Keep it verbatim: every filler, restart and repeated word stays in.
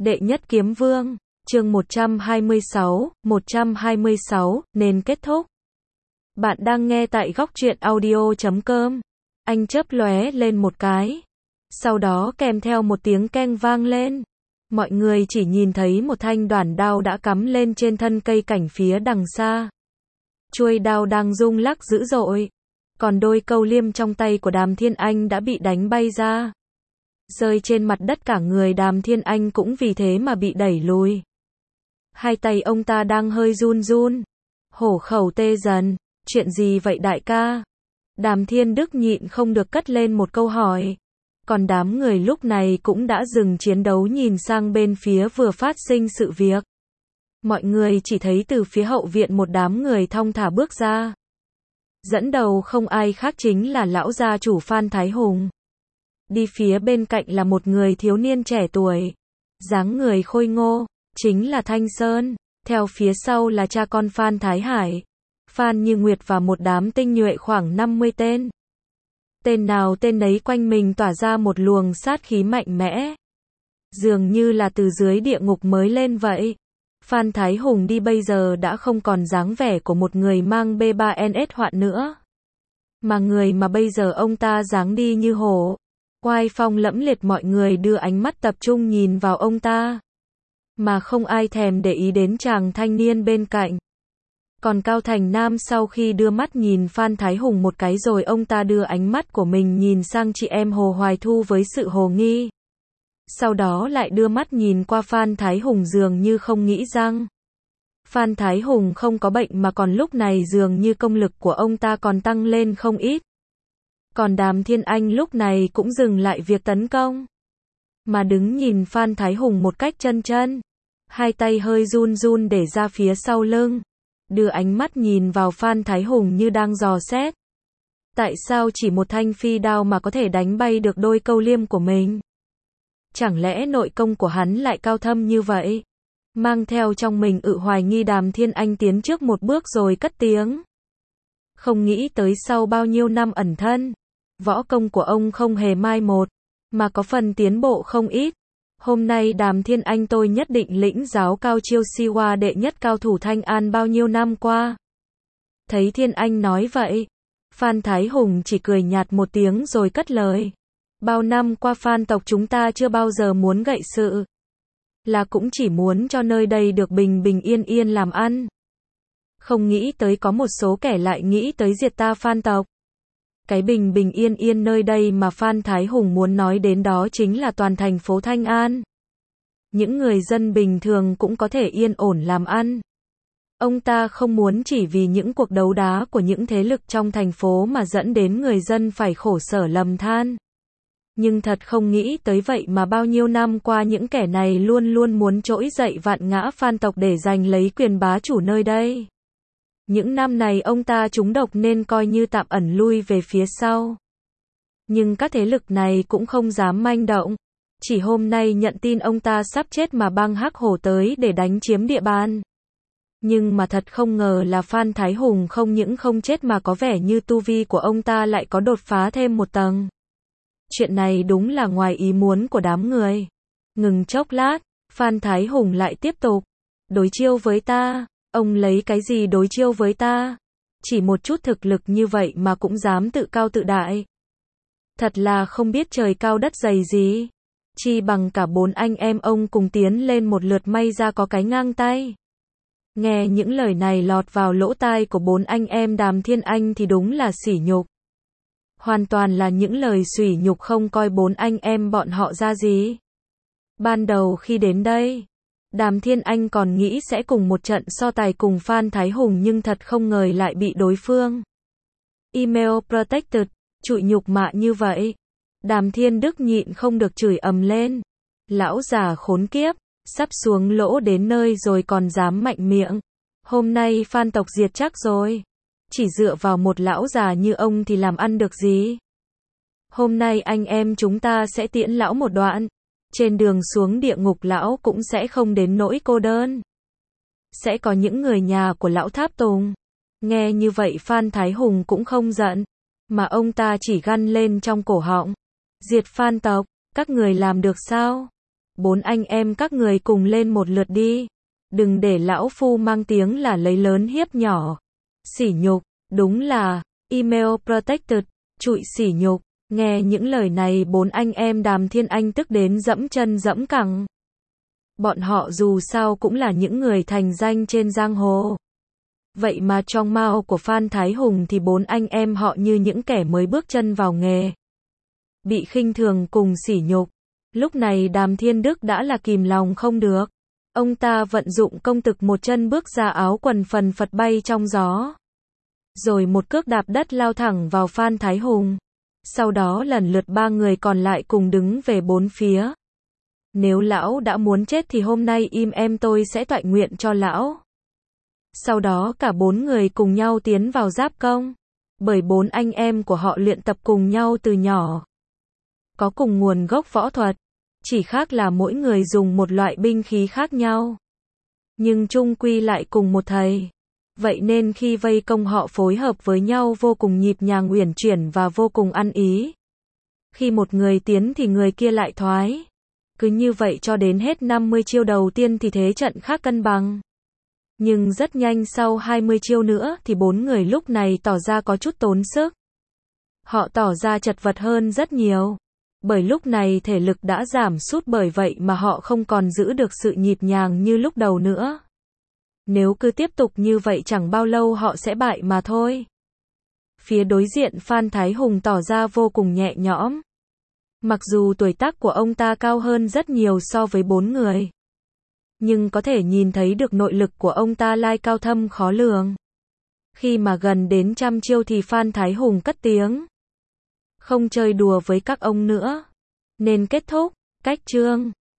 Đệ nhất kiếm vương, chương một trăm hai mươi sáu, một trăm hai mươi sáu, nên kết thúc. Bạn đang nghe tại góc truyện audio chấm com. Anh chớp lóe lên một cái. Sau đó kèm theo một tiếng keng vang lên. Mọi người chỉ nhìn thấy một thanh đoản đao đã cắm lên trên thân cây cảnh phía đằng xa. Chuôi đao đang rung lắc dữ dội. Còn đôi câu liêm trong tay của Đàm Thiên Anh đã bị đánh bay ra. Rơi trên mặt đất, cả người Đàm Thiên Anh cũng vì thế mà bị đẩy lùi. Hai tay ông ta đang hơi run run. Hổ khẩu tê dần. Chuyện gì vậy đại ca? Đàm Thiên Đức nhịn không được cất lên một câu hỏi. Còn đám người lúc này cũng đã dừng chiến đấu, nhìn sang bên phía vừa phát sinh sự việc. Mọi người chỉ thấy từ phía hậu viện một đám người thong thả bước ra. Dẫn đầu không ai khác chính là lão gia chủ Phan Thái Hùng. Đi phía bên cạnh là một người thiếu niên trẻ tuổi, dáng người khôi ngô, chính là Thanh Sơn. Theo phía sau là cha con Phan Thái Hải, Phan Như Nguyệt và một đám tinh nhuệ khoảng năm mươi tên. Tên nào tên nấy quanh mình tỏa ra một luồng sát khí mạnh mẽ, dường như là từ dưới địa ngục mới lên vậy. Phan Thái Hùng đi bây giờ đã không còn dáng vẻ của một người mang B ba N S hoạn nữa, mà người mà bây giờ ông ta dáng đi như hổ, oai phong lẫm liệt. Mọi người đưa ánh mắt tập trung nhìn vào ông ta, mà không ai thèm để ý đến chàng thanh niên bên cạnh. Còn Cao Thành Nam sau khi đưa mắt nhìn Phan Thái Hùng một cái rồi ông ta đưa ánh mắt của mình nhìn sang chị em Hồ Hoài Thu với sự hồ nghi. Sau đó lại đưa mắt nhìn qua Phan Thái Hùng, dường như không nghĩ rằng Phan Thái Hùng không có bệnh, mà còn lúc này dường như công lực của ông ta còn tăng lên không ít. Còn Đàm Thiên Anh lúc này cũng dừng lại việc tấn công, mà đứng nhìn Phan Thái Hùng một cách chân chân. Hai tay hơi run run để ra phía sau lưng, đưa ánh mắt nhìn vào Phan Thái Hùng như đang dò xét. Tại sao chỉ một thanh phi đao mà có thể đánh bay được đôi câu liêm của mình? Chẳng lẽ nội công của hắn lại cao thâm như vậy? Mang theo trong mình ự hoài nghi, Đàm Thiên Anh tiến trước một bước rồi cất tiếng. Không nghĩ tới sau bao nhiêu năm ẩn thân, võ công của ông không hề mai một, mà có phần tiến bộ không ít. Hôm nay Đàm Thiên Anh tôi nhất định lĩnh giáo cao chiêu Siwa đệ nhất cao thủ Thanh An bao nhiêu năm qua. Thấy Thiên Anh nói vậy, Phan Thái Hùng chỉ cười nhạt một tiếng rồi cất lời. Bao năm qua Phan tộc chúng ta chưa bao giờ muốn gậy sự, là cũng chỉ muốn cho nơi đây được bình bình yên yên làm ăn. Không nghĩ tới có một số kẻ lại nghĩ tới diệt ta Phan tộc. Cái bình bình yên yên nơi đây mà Phan Thái Hùng muốn nói đến đó chính là toàn thành phố Thanh An. Những người dân bình thường cũng có thể yên ổn làm ăn. Ông ta không muốn chỉ vì những cuộc đấu đá của những thế lực trong thành phố mà dẫn đến người dân phải khổ sở lầm than. Nhưng thật không nghĩ tới vậy mà bao nhiêu năm qua những kẻ này luôn luôn muốn trỗi dậy vạn ngã Phan tộc để giành lấy quyền bá chủ nơi đây. Những năm này ông ta trúng độc nên coi như tạm ẩn lui về phía sau. Nhưng các thế lực này cũng không dám manh động. Chỉ hôm nay nhận tin ông ta sắp chết mà băng Hắc Hổ tới để đánh chiếm địa bàn. Nhưng mà thật không ngờ là Phan Thái Hùng không những không chết mà có vẻ như tu vi của ông ta lại có đột phá thêm một tầng. Chuyện này đúng là ngoài ý muốn của đám người. Ngừng chốc lát, Phan Thái Hùng lại tiếp tục. Đối chiêu với ta? Ông lấy cái gì đối chiêu với ta? Chỉ một chút thực lực như vậy mà cũng dám tự cao tự đại. Thật là không biết trời cao đất dày gì. Chi bằng cả bốn anh em ông cùng tiến lên một lượt, may ra có cái ngang tay. Nghe những lời này lọt vào lỗ tai của bốn anh em Đàm Thiên Anh thì đúng là sỉ nhục. Hoàn toàn là những lời sỉ nhục, không coi bốn anh em bọn họ ra gì. Ban đầu khi đến đây, Đàm Thiên Anh còn nghĩ sẽ cùng một trận so tài cùng Phan Thái Hùng, nhưng thật không ngờ lại bị đối phương Email Protected trụi nhục mạ như vậy. Đàm Thiên Đức nhịn không được chửi ầm lên. Lão già khốn kiếp, sắp xuống lỗ đến nơi rồi còn dám mạnh miệng. Hôm nay Phan tộc diệt chắc rồi. Chỉ dựa vào một lão già như ông thì làm ăn được gì? Hôm nay anh em chúng ta sẽ tiễn lão một đoạn. Trên đường xuống địa ngục lão cũng sẽ không đến nỗi cô đơn. Sẽ có những người nhà của lão tháp tùng. Nghe như vậy Phan Thái Hùng cũng không giận, mà ông ta chỉ gằn lên trong cổ họng. Diệt Phan tộc, các người làm được sao? bốn anh em các người cùng lên một lượt đi. Đừng để lão phu mang tiếng là lấy lớn hiếp nhỏ. Sỉ nhục, đúng là, email protected, trụi sỉ nhục. Nghe những lời này bốn anh em Đàm Thiên Anh tức đến dẫm chân dẫm cẳng. Bọn họ dù sao cũng là những người thành danh trên giang hồ. Vậy mà trong mao của Phan Thái Hùng thì bốn anh em họ như những kẻ mới bước chân vào nghề. Bị khinh thường cùng sỉ nhục. Lúc này Đàm Thiên Đức đã là kìm lòng không được. Ông ta vận dụng công thực một chân bước ra, áo quần phần phật bay trong gió. Rồi một cước đạp đất lao thẳng vào Phan Thái Hùng. Sau đó lần lượt ba người còn lại cùng đứng về bốn phía. Nếu lão đã muốn chết thì hôm nay im em tôi sẽ toại nguyện cho lão. Sau đó cả bốn người cùng nhau tiến vào giáp công. Bởi bốn anh em của họ luyện tập cùng nhau từ nhỏ. Có cùng nguồn gốc võ thuật. Chỉ khác là mỗi người dùng một loại binh khí khác nhau. Nhưng chung quy lại cùng một thầy. Vậy nên khi vây công họ phối hợp với nhau vô cùng nhịp nhàng uyển chuyển và vô cùng ăn ý. Khi một người tiến thì người kia lại thoái. Cứ như vậy cho đến hết năm mươi chiêu đầu tiên thì thế trận khác cân bằng. Nhưng rất nhanh sau hai mươi chiêu nữa thì bốn người lúc này tỏ ra có chút tốn sức. Họ tỏ ra chật vật hơn rất nhiều. Bởi lúc này thể lực đã giảm sút, bởi vậy mà họ không còn giữ được sự nhịp nhàng như lúc đầu nữa. Nếu cứ tiếp tục như vậy chẳng bao lâu họ sẽ bại mà thôi. Phía đối diện Phan Thái Hùng tỏ ra vô cùng nhẹ nhõm. Mặc dù tuổi tác của ông ta cao hơn rất nhiều so với bốn người. Nhưng có thể nhìn thấy được nội lực của ông ta lai cao thâm khó lường. Khi mà gần đến trăm chiêu thì Phan Thái Hùng cất tiếng. Không chơi đùa với các ông nữa. Nên kết thúc, cách chương.